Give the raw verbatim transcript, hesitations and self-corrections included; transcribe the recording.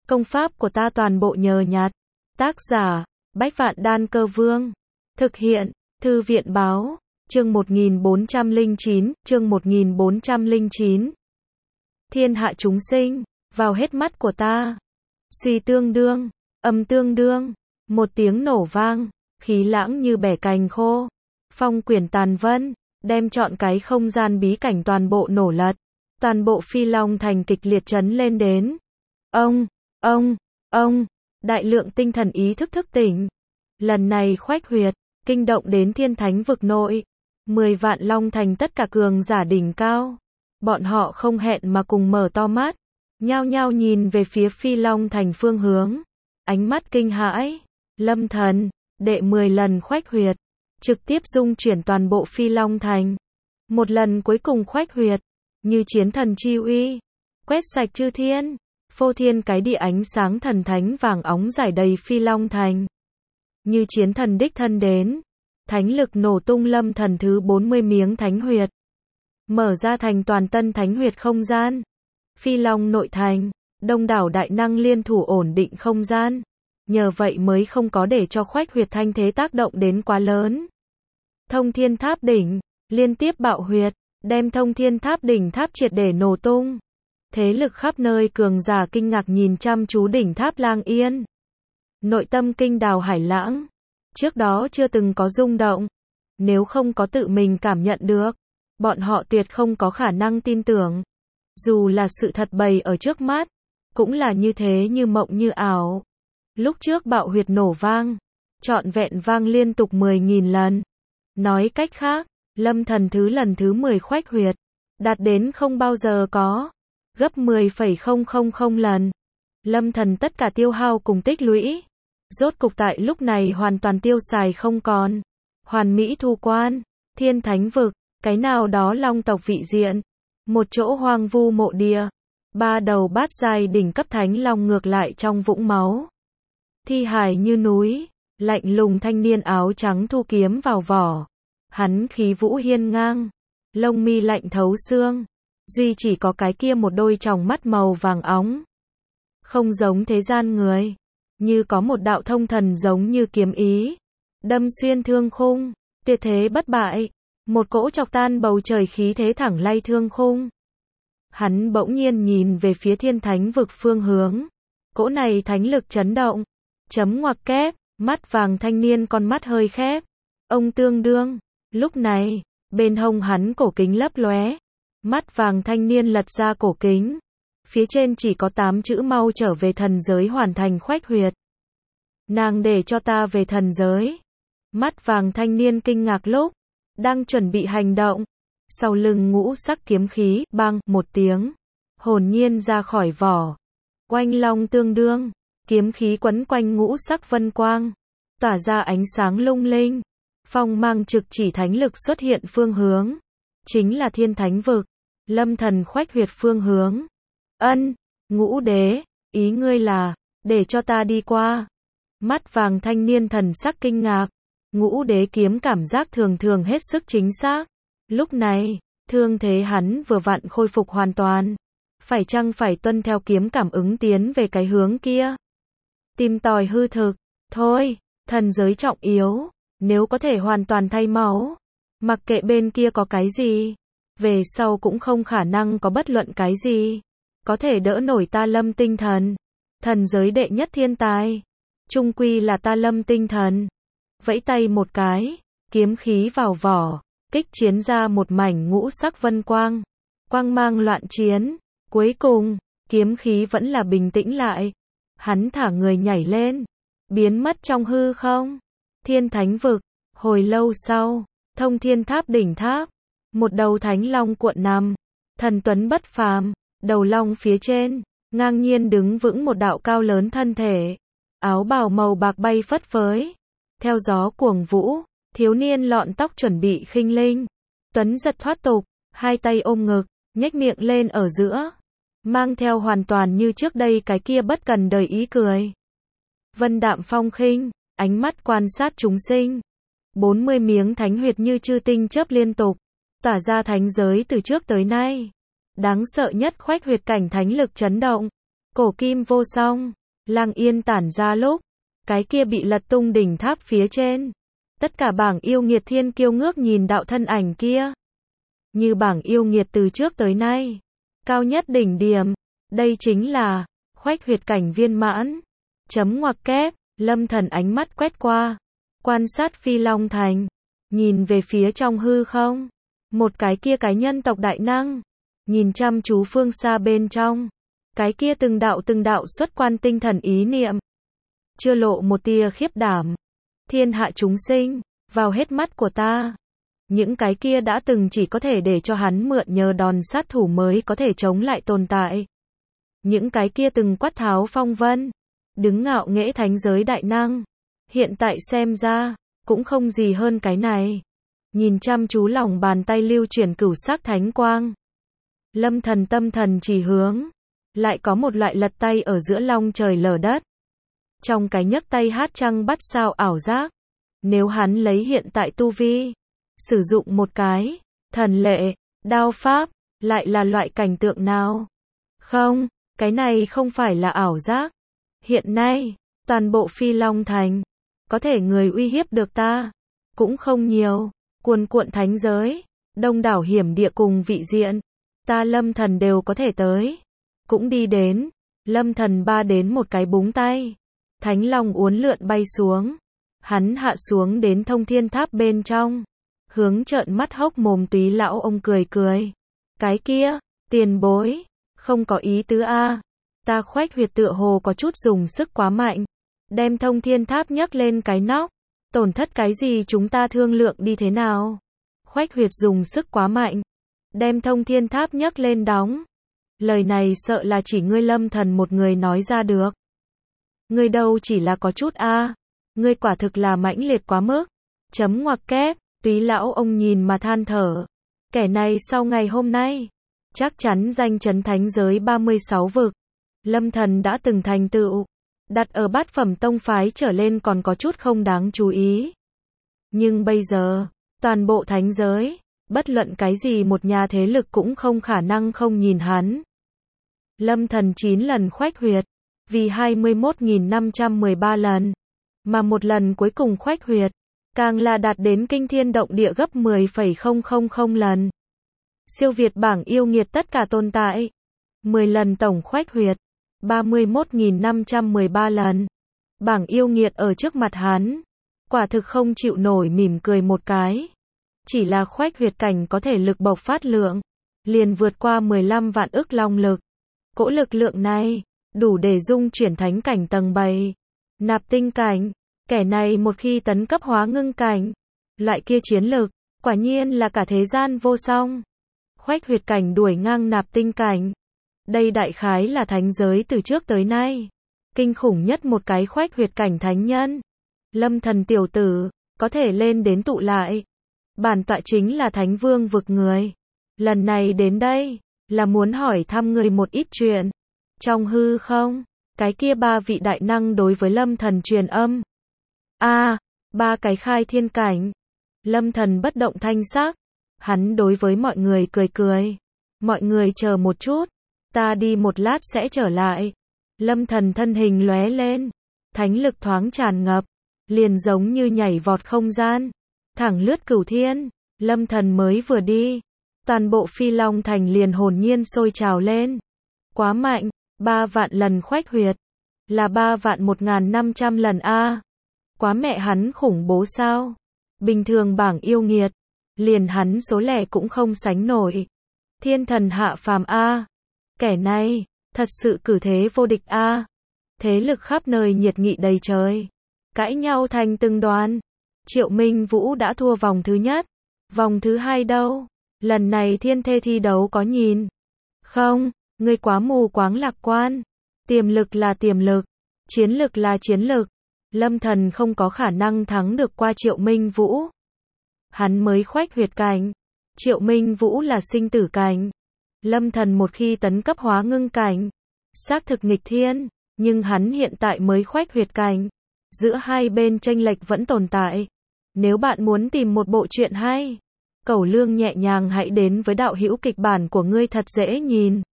Công pháp của ta toàn bộ nhờ nhặt. Tác giả, Bách Vạn Đan Cơ Vương. Thực hiện, Thư viện báo, chương một nghìn bốn trăm lẻ chín, chương một nghìn bốn trăm lẻ chín. Thiên hạ chúng sinh, vào hết mắt của ta. Suy tương đương, âm tương đương, một tiếng nổ vang, khí lãng như bẻ cành khô. Phong quyển tàn vân, đem trọn cái không gian bí cảnh toàn bộ nổ lật. Toàn bộ Phi Long Thành kịch liệt chấn lên đến. Ông, ông, ông, đại lượng tinh thần ý thức thức tỉnh. Lần này khoách huyệt, kinh động đến thiên thánh vực nội. Mười vạn Long Thành tất cả cường giả đỉnh cao. Bọn họ không hẹn mà cùng mở to mắt. Nhao nhao nhìn về phía Phi Long Thành phương hướng. Ánh mắt kinh hãi. Lâm thần, đệ mười lần khoách huyệt. Trực tiếp dung chuyển toàn bộ Phi Long Thành. Một lần cuối cùng khoách huyệt. Như chiến thần chi uy. Quét sạch chư thiên. Phô thiên cái địa ánh sáng thần thánh vàng óng rải đầy Phi Long Thành. Như chiến thần đích thân đến. Thánh lực nổ tung lâm thần thứ bốn mươi miếng thánh huyệt. Mở ra thành toàn tân thánh huyệt không gian. Phi Long nội thành. Đông đảo đại năng liên thủ ổn định không gian. Nhờ vậy mới không có để cho khoách huyệt thanh thế tác động đến quá lớn. Thông thiên tháp đỉnh. Liên tiếp bạo huyệt. Đem thông thiên tháp đỉnh tháp triệt để nổ tung. Thế lực khắp nơi cường giả kinh ngạc nhìn chăm chú đỉnh tháp Lang Yên. Nội tâm kinh đào hải lãng. Trước đó chưa từng có rung động. Nếu không có tự mình cảm nhận được, bọn họ tuyệt không có khả năng tin tưởng. Dù là sự thật bày ở trước mắt, cũng là như thế như mộng như ảo. Lúc trước bạo huyệt nổ vang, trọn vẹn vang liên tục mười nghìn lần. Nói cách khác, lâm thần thứ lần thứ mười khoách huyệt, đạt đến không bao giờ có. Gấp mười phẩy không không không lần. Lâm thần tất cả tiêu hao cùng tích lũy. Rốt cục tại lúc này hoàn toàn tiêu xài không còn. Hoàn mỹ thu quan. Thiên thánh vực. Cái nào đó long tộc vị diện. Một chỗ hoang vu mộ địa. Ba đầu bát giai đỉnh cấp thánh long ngược lại trong vũng máu. Thi hài như núi. Lạnh lùng thanh niên áo trắng thu kiếm vào vỏ. Hắn khí vũ hiên ngang. Lông mi lạnh thấu xương. Duy chỉ có cái kia một đôi tròng mắt màu vàng óng. Không giống thế gian người. Như có một đạo thông thần giống như kiếm ý. Đâm xuyên thương khung. Tuyệt thế bất bại. Một cỗ chọc tan bầu trời khí thế thẳng lay thương khung. Hắn bỗng nhiên nhìn về phía thiên thánh vực phương hướng. Cỗ này thánh lực chấn động. Chấm ngoặc kép. Mắt vàng thanh niên con mắt hơi khép. Ông tương đương. Lúc này, bên hông hắn cổ kính lấp lóe. Mắt vàng thanh niên lật ra cổ kính. Phía trên chỉ có tám chữ mau trở về thần giới hoàn thành khoách huyệt. Nàng để cho ta về thần giới. Mắt vàng thanh niên kinh ngạc lúc. Đang chuẩn bị hành động. Sau lưng ngũ sắc kiếm khí, bang, một tiếng. Hồn nhiên ra khỏi vỏ. Oanh long tương đương. Kiếm khí quấn quanh ngũ sắc vân quang. Tỏa ra ánh sáng lung linh. Phong mang trực chỉ thánh lực xuất hiện phương hướng. Chính là thiên thánh vực. Lâm thần khoách huyệt phương hướng. Ân, ngũ đế, ý ngươi là, để cho ta đi qua. Mắt vàng thanh niên thần sắc kinh ngạc. Ngũ đế kiếm cảm giác thường thường hết sức chính xác. Lúc này, thương thế hắn vừa vặn khôi phục hoàn toàn. Phải chăng phải tuân theo kiếm cảm ứng tiến về cái hướng kia? Tìm tòi hư thực. Thôi, thần giới trọng yếu. Nếu có thể hoàn toàn thay máu. Mặc kệ bên kia có cái gì. Về sau cũng không khả năng có bất luận cái gì. Có thể đỡ nổi ta lâm tinh thần. Thần giới đệ nhất thiên tài. Trung quy là ta lâm tinh thần. Vẫy tay một cái. Kiếm khí vào vỏ. Kích chiến ra một mảnh ngũ sắc vân quang. Quang mang loạn chiến. Cuối cùng, kiếm khí vẫn là bình tĩnh lại. Hắn thả người nhảy lên. Biến mất trong hư không. Thiên thánh vực. Hồi lâu sau. Thông thiên tháp đỉnh tháp. Một đầu thánh long cuộn nằm. Thần tuấn bất phàm. Đầu long phía trên. Ngang nhiên đứng vững một đạo cao lớn thân thể. Áo bào màu bạc bay phất phới. Theo gió cuồng vũ. Thiếu niên lọn tóc chuẩn bị khinh linh. Tuấn giật thoát tục. Hai tay ôm ngực. Nhếch miệng lên ở giữa. Mang theo hoàn toàn như trước đây cái kia bất cần đời ý cười. Vân đạm phong khinh. Ánh mắt quan sát chúng sinh. bốn mươi miếng thánh huyệt như chư tinh chớp liên tục. Tỏa ra thánh giới từ trước tới nay. Đáng sợ nhất khoách huyệt cảnh thánh lực chấn động. Cổ kim vô song. Lang yên tản ra lúc, cái kia bị lật tung đỉnh tháp phía trên. Tất cả bảng yêu nghiệt thiên kiêu ngước nhìn đạo thân ảnh kia. Như bảng yêu nghiệt từ trước tới nay. Cao nhất đỉnh điểm. Đây chính là khoách huyệt cảnh viên mãn. Chấm ngoặc kép, Lâm Thần ánh mắt quét qua. Quan sát Phi Long Thành. Nhìn về phía trong hư không. Một cái kia cái nhân tộc đại năng. Nhìn chăm chú phương xa bên trong. Cái kia từng đạo từng đạo xuất quan tinh thần ý niệm. Chưa lộ một tia khiếp đảm. Thiên hạ chúng sinh, vào hết mắt của ta. Những cái kia đã từng chỉ có thể để cho hắn mượn nhờ đòn sát thủ mới có thể chống lại tồn tại. Những cái kia từng quát tháo phong vân. Đứng ngạo nghễ thánh giới đại năng. Hiện tại xem ra, cũng không gì hơn cái này. Nhìn chăm chú lòng bàn tay lưu chuyển cửu sắc thánh quang. Lâm Thần tâm thần chỉ hướng. Lại có một loại lật tay ở giữa long trời lở đất. Trong cái nhấc tay hát trăng bắt sao ảo giác. Nếu hắn lấy hiện tại tu vi, sử dụng một cái thần lệ, đao pháp, lại là loại cảnh tượng nào? Không, cái này không phải là ảo giác. Hiện nay, toàn bộ Phi Long Thành, có thể người uy hiếp được ta, cũng không nhiều. Cuồn cuộn thánh giới, đông đảo hiểm địa cùng vị diện, ta Lâm Thần đều có thể tới. Cũng đi đến, Lâm Thần ba đến một cái búng tay. Thánh long uốn lượn bay xuống. Hắn hạ xuống đến thông thiên tháp bên trong. Hướng trợn mắt hốc mồm Túy lão ông cười cười. Cái kia, tiền bối, không có ý tứ a. Ta khoách huyệt tựa hồ có chút dùng sức quá mạnh. Đem thông thiên tháp nhấc lên cái nóc. Tổn thất cái gì chúng ta thương lượng đi thế nào? Khoách huyệt dùng sức quá mạnh. Đem thông thiên tháp nhấc lên đóng. Lời này sợ là chỉ ngươi Lâm Thần một người nói ra được. Ngươi đâu chỉ là có chút a, à. Ngươi quả thực là mãnh liệt quá mức. Chấm ngoặc kép, Túy lão ông nhìn mà than thở. Kẻ này sau ngày hôm nay, chắc chắn danh chấn thánh giới ba mươi sáu vực. Lâm Thần đã từng thành tựu, đặt ở bát phẩm tông phái trở lên còn có chút không đáng chú ý. Nhưng bây giờ, toàn bộ thánh giới, bất luận cái gì một nhà thế lực cũng không khả năng không nhìn hắn. Lâm Thần chín lần khoách huyệt, vì hai mươi mốt nghìn năm trăm mười ba lần, mà một lần cuối cùng khoách huyệt, càng là đạt đến kinh thiên động địa gấp mười phẩy không không không lần. Siêu việt bảng yêu nghiệt tất cả tồn tại. mười lần tổng khoách huyệt, ba mươi mốt nghìn năm trăm mười ba lần. Bảng yêu nghiệt ở trước mặt hắn, quả thực không chịu nổi mỉm cười một cái. Chỉ là khoách huyệt cảnh có thể lực bộc phát lượng, liền vượt qua mười lăm vạn ức long lực. Cỗ lực lượng này, đủ để dung chuyển thánh cảnh tầng bảy. Nạp tinh cảnh, kẻ này một khi tấn cấp hóa ngưng cảnh, loại kia chiến lực, quả nhiên là cả thế gian vô song. Khoách huyệt cảnh đuổi ngang nạp tinh cảnh. Đây đại khái là thánh giới từ trước tới nay. Kinh khủng nhất một cái khoách huyệt cảnh thánh nhân. Lâm Thần tiểu tử, có thể lên đến tụ lại. Bản tọa chính là thánh vương vực người. Lần này đến đây, là muốn hỏi thăm người một ít chuyện. Trong hư không, cái kia ba vị đại năng đối với Lâm Thần truyền âm. A, à, ba cái khai thiên cảnh. Lâm Thần bất động thanh sắc. Hắn đối với mọi người cười cười. Mọi người chờ một chút. Ta đi một lát sẽ trở lại. Lâm Thần thân hình lóe lên. Thánh lực thoáng tràn ngập. Liền giống như nhảy vọt không gian. Thẳng lướt cửu thiên. Lâm Thần mới vừa đi. Toàn bộ Phi Long Thành liền hồn nhiên sôi trào lên. Quá mạnh. Ba vạn lần khoách huyệt. Là ba vạn một ngàn năm trăm lần a. Quá mẹ hắn khủng bố sao. Bình thường bảng yêu nghiệt. Liền hắn số lẻ cũng không sánh nổi. Thiên thần hạ phàm a. Kẻ này, thật sự cử thế vô địch a. Thế lực khắp nơi nhiệt nghị đầy trời. Cãi nhau thành từng đoàn. Triệu Minh Vũ đã thua vòng thứ nhất. Vòng thứ hai đâu? Lần này thiên thê thi đấu có nhìn. Không, ngươi quá mù quáng lạc quan. Tiềm lực là tiềm lực. Chiến lực là chiến lực. Lâm Thần không có khả năng thắng được qua Triệu Minh Vũ. Hắn mới khoách huyệt cảnh. Triệu Minh Vũ là sinh tử cảnh. Lâm Thần một khi tấn cấp hóa ngưng cảnh, xác thực nghịch thiên, nhưng hắn hiện tại mới khoách huyệt cảnh. Giữa hai bên chênh lệch vẫn tồn tại. Nếu bạn muốn tìm một bộ truyện hay, cẩu lương nhẹ nhàng hãy đến với đạo hữu kịch bản của ngươi thật dễ nhìn.